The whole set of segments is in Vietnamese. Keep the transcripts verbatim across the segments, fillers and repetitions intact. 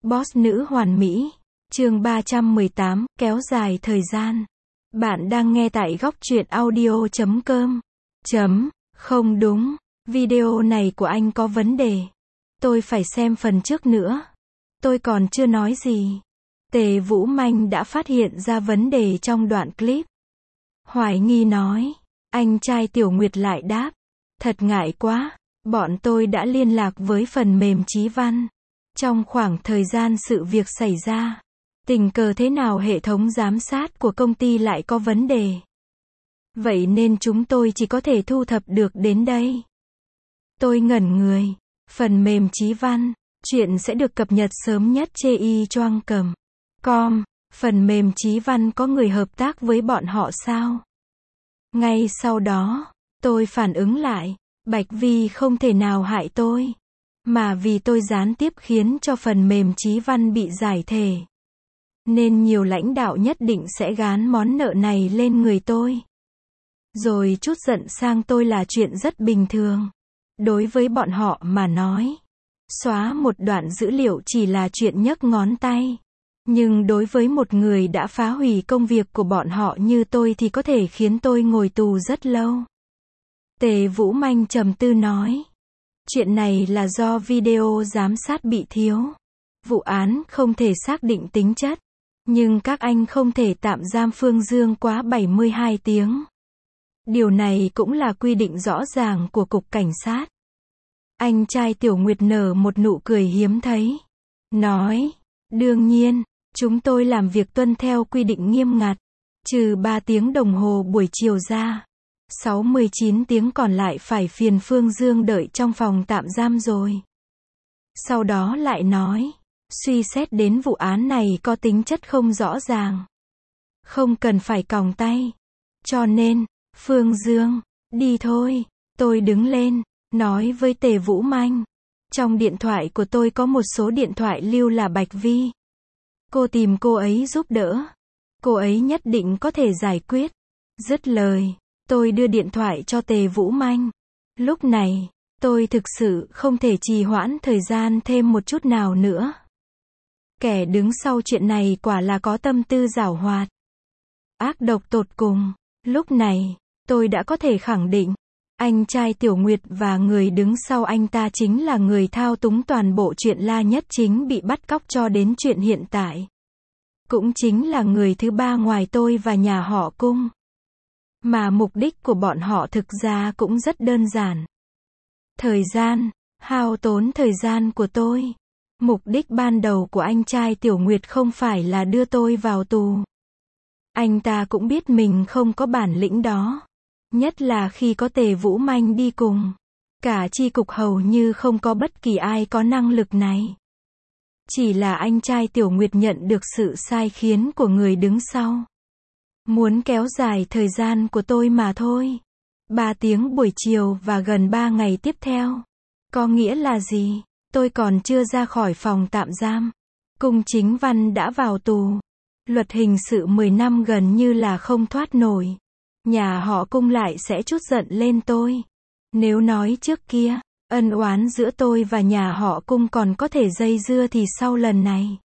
Boss nữ hoàn mỹ. Chương ba trăm mười tám, kéo dài thời gian. Bạn đang nghe tại góc truyện audio chấm com. Chấm, không đúng. Video này của anh có vấn đề. Tôi phải xem phần trước nữa. Tôi còn chưa nói gì. Tề Vũ Manh đã phát hiện ra vấn đề trong đoạn clip. Hoài nghi nói. Anh trai Tiểu Nguyệt lại đáp. Thật ngại quá. Bọn tôi đã liên lạc với phần mềm Chí Văn. Trong khoảng thời gian sự việc xảy ra, tình cờ thế nào hệ thống giám sát của công ty lại có vấn đề. Vậy nên chúng tôi chỉ có thể thu thập được đến đây. Tôi ngẩn người. Phần mềm Chí Văn. Chuyện sẽ được cập nhật sớm nhất trên i choang chấm com. Phần mềm Chí Văn có người hợp tác với bọn họ sao? Ngay sau đó, tôi phản ứng lại. Bạch Vi không thể nào hại tôi. Mà vì tôi gián tiếp khiến cho phần mềm Chí Văn bị giải thể. Nên nhiều lãnh đạo nhất định sẽ gán món nợ này lên người tôi. Rồi chút giận sang tôi là chuyện rất bình thường. Đối với bọn họ mà nói, xóa một đoạn dữ liệu chỉ là chuyện nhấc ngón tay. Nhưng đối với một người đã phá hủy công việc của bọn họ như tôi thì có thể khiến tôi ngồi tù rất lâu. Tề Vũ Manh trầm tư nói. Chuyện này là do video giám sát bị thiếu. Vụ án không thể xác định tính chất. Nhưng các anh không thể tạm giam Phương Dương quá bảy mươi hai tiếng. Điều này cũng là quy định rõ ràng của Cục Cảnh sát. Anh trai Tiểu Nguyệt nở một nụ cười hiếm thấy. Nói, đương nhiên, chúng tôi làm việc tuân theo quy định nghiêm ngặt. Trừ ba tiếng đồng hồ buổi chiều ra. sáu mươi chín tiếng còn lại phải phiền Phương Dương đợi trong phòng tạm giam rồi. Sau đó lại nói, suy xét đến vụ án này có tính chất không rõ ràng. Không cần phải còng tay. Cho nên, Phương Dương, đi thôi. Tôi đứng lên, nói với Tề Vũ Manh. Trong điện thoại của tôi có một số điện thoại lưu là Bạch Vi. Cô tìm cô ấy giúp đỡ. Cô ấy nhất định có thể giải quyết. Dứt lời. Tôi đưa điện thoại cho Tề Vũ Manh. Lúc này, tôi thực sự không thể trì hoãn thời gian thêm một chút nào nữa. Kẻ đứng sau chuyện này quả là có tâm tư giảo hoạt. Ác độc tột cùng. Lúc này, tôi đã có thể khẳng định, anh trai Tiểu Nguyệt và người đứng sau anh ta chính là người thao túng toàn bộ chuyện La Nhất Chính bị bắt cóc cho đến chuyện hiện tại. Cũng chính là người thứ ba ngoài tôi và nhà họ Cung. Mà mục đích của bọn họ thực ra cũng rất đơn giản. Thời gian, hao tốn thời gian của tôi. Mục đích ban đầu của anh trai Tiểu Nguyệt không phải là đưa tôi vào tù. Anh ta cũng biết mình không có bản lĩnh đó. Nhất là khi có Tề Vũ Manh đi cùng. Cả chi cục hầu như không có bất kỳ ai có năng lực này. Chỉ là anh trai Tiểu Nguyệt nhận được sự sai khiến của người đứng sau. Muốn kéo dài thời gian của tôi mà thôi. Ba tiếng buổi chiều và gần ba ngày tiếp theo. Có nghĩa là gì? Tôi còn chưa ra khỏi phòng tạm giam. Cung Chính Văn đã vào tù. Luật hình sự mười năm gần như là không thoát nổi. Nhà họ Cung lại sẽ trút giận lên tôi. Nếu nói trước kia, ân oán giữa tôi và nhà họ Cung còn có thể dây dưa thì sau lần này,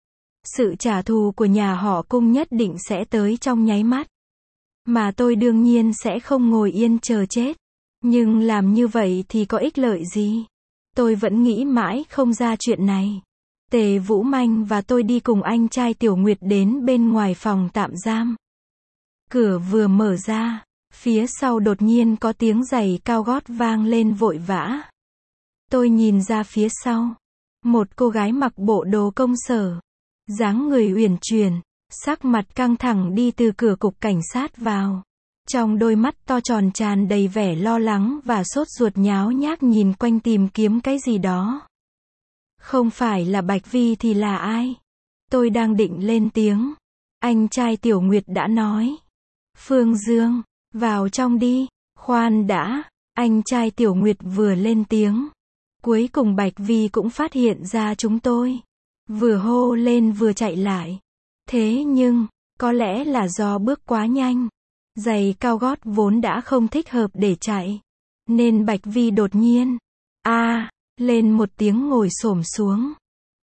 sự trả thù của nhà họ Cung nhất định sẽ tới trong nháy mắt. Mà tôi đương nhiên sẽ không ngồi yên chờ chết. Nhưng làm như vậy thì có ích lợi gì? Tôi vẫn nghĩ mãi không ra chuyện này. Tề Vũ Manh và tôi đi cùng anh trai Tiểu Nguyệt đến bên ngoài phòng tạm giam. Cửa vừa mở ra, phía sau đột nhiên có tiếng giày cao gót vang lên vội vã. Tôi nhìn ra phía sau. Một cô gái mặc bộ đồ công sở. Dáng người uyển chuyển, sắc mặt căng thẳng đi từ cửa cục cảnh sát vào. Trong đôi mắt to tròn tràn đầy vẻ lo lắng và sốt ruột nháo nhác nhìn quanh tìm kiếm cái gì đó. Không phải là Bạch Vi thì là ai? Tôi đang định lên tiếng. Anh trai Tiểu Nguyệt đã nói. Phương Dương, vào trong đi. Khoan đã, anh trai Tiểu Nguyệt vừa lên tiếng. Cuối cùng Bạch Vi cũng phát hiện ra chúng tôi. Vừa hô lên vừa chạy lại. Thế nhưng, có lẽ là do bước quá nhanh. Giày cao gót vốn đã không thích hợp để chạy. Nên Bạch Vi đột nhiên, a, lên một tiếng ngồi xổm xuống.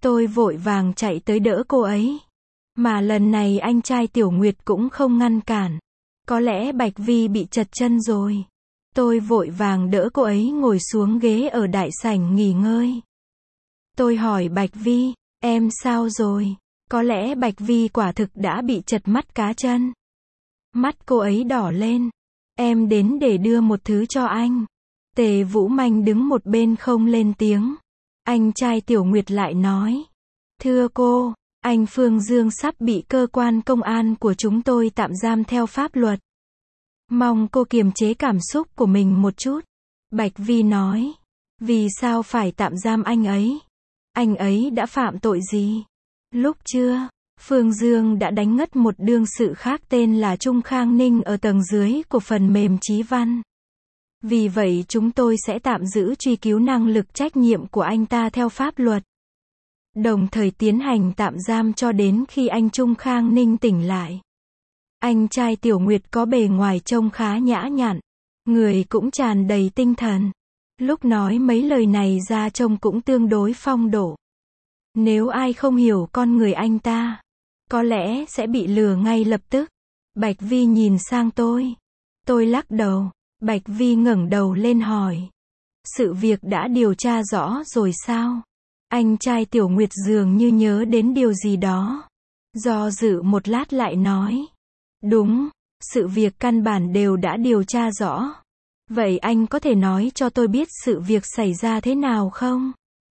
Tôi vội vàng chạy tới đỡ cô ấy. Mà lần này anh trai Tiểu Nguyệt cũng không ngăn cản. Có lẽ Bạch Vi bị trật chân rồi. Tôi vội vàng đỡ cô ấy ngồi xuống ghế ở đại sảnh nghỉ ngơi. Tôi hỏi Bạch Vi, em sao rồi? Có lẽ Bạch Vi quả thực đã bị trật mắt cá chân. Mắt cô ấy đỏ lên. Em đến để đưa một thứ cho anh. Tề Vũ Manh đứng một bên không lên tiếng. Anh trai Tiểu Nguyệt lại nói. Thưa cô, anh Phương Dương sắp bị cơ quan công an của chúng tôi tạm giam theo pháp luật. Mong cô kiềm chế cảm xúc của mình một chút. Bạch Vi nói. Vì sao phải tạm giam anh ấy? Anh ấy đã phạm tội gì? Lúc trưa, Phương Dương đã đánh ngất một đương sự khác tên là Trung Khang Ninh ở tầng dưới của phần mềm Chí Văn. Vì vậy chúng tôi sẽ tạm giữ truy cứu năng lực trách nhiệm của anh ta theo pháp luật. Đồng thời tiến hành tạm giam cho đến khi anh Trung Khang Ninh tỉnh lại. Anh trai Tiểu Nguyệt có bề ngoài trông khá nhã nhặn. Người cũng tràn đầy tinh thần. Lúc nói mấy lời này ra trông cũng tương đối phong độ. Nếu ai không hiểu con người anh ta, có lẽ sẽ bị lừa ngay lập tức. Bạch Vi nhìn sang tôi. Tôi lắc đầu. Bạch Vi ngẩng đầu lên hỏi. Sự việc đã điều tra rõ rồi sao? Anh trai Tiểu Nguyệt dường như nhớ đến điều gì đó. Do dự một lát lại nói. Đúng, sự việc căn bản đều đã điều tra rõ. Vậy anh có thể nói cho tôi biết sự việc xảy ra thế nào không?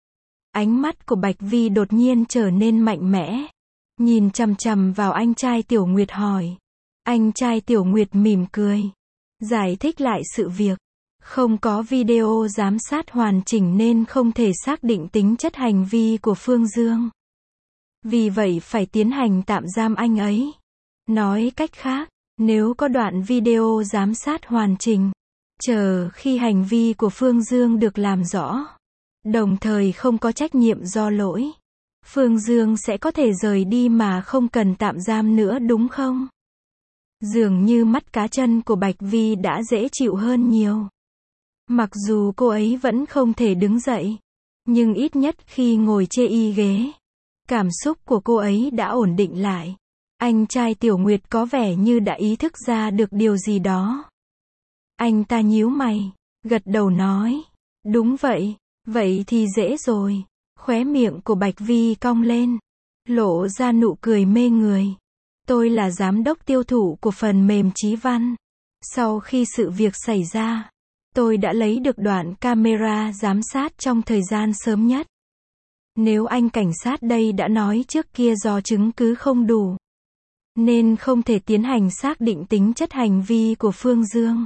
Ánh mắt của Bạch Vi đột nhiên trở nên mạnh mẽ. Nhìn chằm chằm vào anh trai Tiểu Nguyệt hỏi. Anh trai Tiểu Nguyệt mỉm cười. Giải thích lại sự việc. Không có video giám sát hoàn chỉnh nên không thể xác định tính chất hành vi của Phương Dương. Vì vậy phải tiến hành tạm giam anh ấy. Nói cách khác, nếu có đoạn video giám sát hoàn chỉnh, chờ khi hành vi của Phương Dương được làm rõ, đồng thời không có trách nhiệm do lỗi, Phương Dương sẽ có thể rời đi mà không cần tạm giam nữa đúng không? Dường như mắt cá chân của Bạch Vi đã dễ chịu hơn nhiều. Mặc dù cô ấy vẫn không thể đứng dậy, nhưng ít nhất khi ngồi chê y ghế, cảm xúc của cô ấy đã ổn định lại. Anh trai Tiểu Nguyệt có vẻ như đã ý thức ra được điều gì đó. Anh ta nhíu mày, gật đầu nói. Đúng vậy, vậy thì dễ rồi. Khóe miệng của Bạch Vi cong lên, lộ ra nụ cười mê người. Tôi là giám đốc tiêu thụ của phần mềm Chí Văn. Sau khi sự việc xảy ra, tôi đã lấy được đoạn camera giám sát trong thời gian sớm nhất. Nếu anh cảnh sát đây đã nói trước kia do chứng cứ không đủ, nên không thể tiến hành xác định tính chất hành vi của Phương Dương.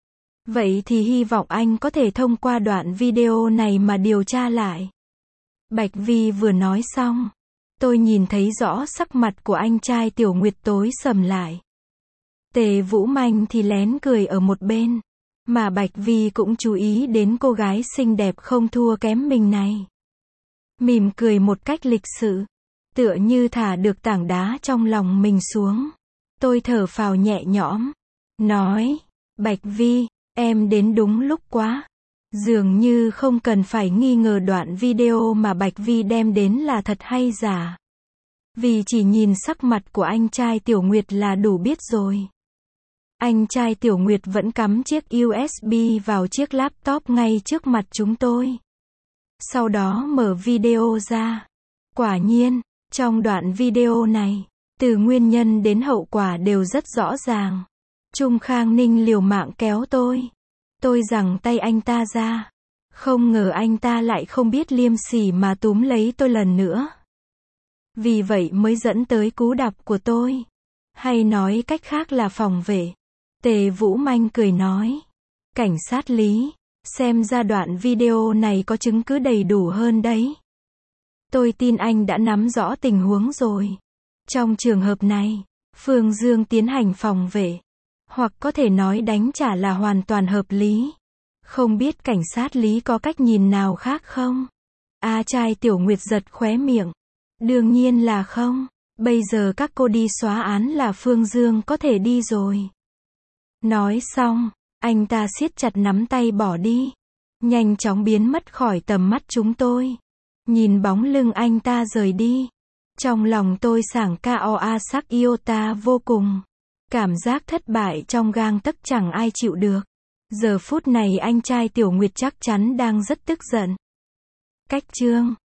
Vậy thì hy vọng anh có thể thông qua đoạn video này mà điều tra lại. Bạch Vi vừa nói xong, tôi nhìn thấy rõ sắc mặt của anh trai Tiểu Nguyệt tối sầm lại. Tề Vũ Manh thì lén cười ở một bên, mà Bạch Vi cũng chú ý đến cô gái xinh đẹp không thua kém mình này. Mỉm cười một cách lịch sự, tựa như thả được tảng đá trong lòng mình xuống. Tôi thở phào nhẹ nhõm, nói, Bạch Vi, em đến đúng lúc quá. Dường như không cần phải nghi ngờ đoạn video mà Bạch Vi đem đến là thật hay giả. Vì chỉ nhìn sắc mặt của anh trai Tiểu Nguyệt là đủ biết rồi. Anh trai Tiểu Nguyệt vẫn cắm chiếc u ét bê vào chiếc laptop ngay trước mặt chúng tôi. Sau đó mở video ra. Quả nhiên, trong đoạn video này, từ nguyên nhân đến hậu quả đều rất rõ ràng. Trung Khang Ninh liều mạng kéo tôi. Tôi giằng tay anh ta ra. Không ngờ anh ta lại không biết liêm sỉ mà túm lấy tôi lần nữa. Vì vậy mới dẫn tới cú đạp của tôi. Hay nói cách khác là phòng vệ. Tề Vũ Manh cười nói. Cảnh sát Lý, xem ra đoạn video này có chứng cứ đầy đủ hơn đấy. Tôi tin anh đã nắm rõ tình huống rồi. Trong trường hợp này, Phương Dương tiến hành phòng vệ, hoặc có thể nói đánh trả là hoàn toàn hợp lý. Không biết cảnh sát Lý có cách nhìn nào khác không? A trai Tiểu Nguyệt giật khóe miệng. Đương nhiên là không. Bây giờ các cô đi xóa án là Phương Dương có thể đi rồi. Nói xong, anh ta siết chặt nắm tay bỏ đi. Nhanh chóng biến mất khỏi tầm mắt chúng tôi. Nhìn bóng lưng anh ta rời đi. Trong lòng tôi sảng ca o a sắc yêu ta vô cùng. Cảm giác thất bại trong gang tấc chẳng ai chịu được. Giờ phút này anh trai Tiểu Nguyệt chắc chắn đang rất tức giận. Cách chương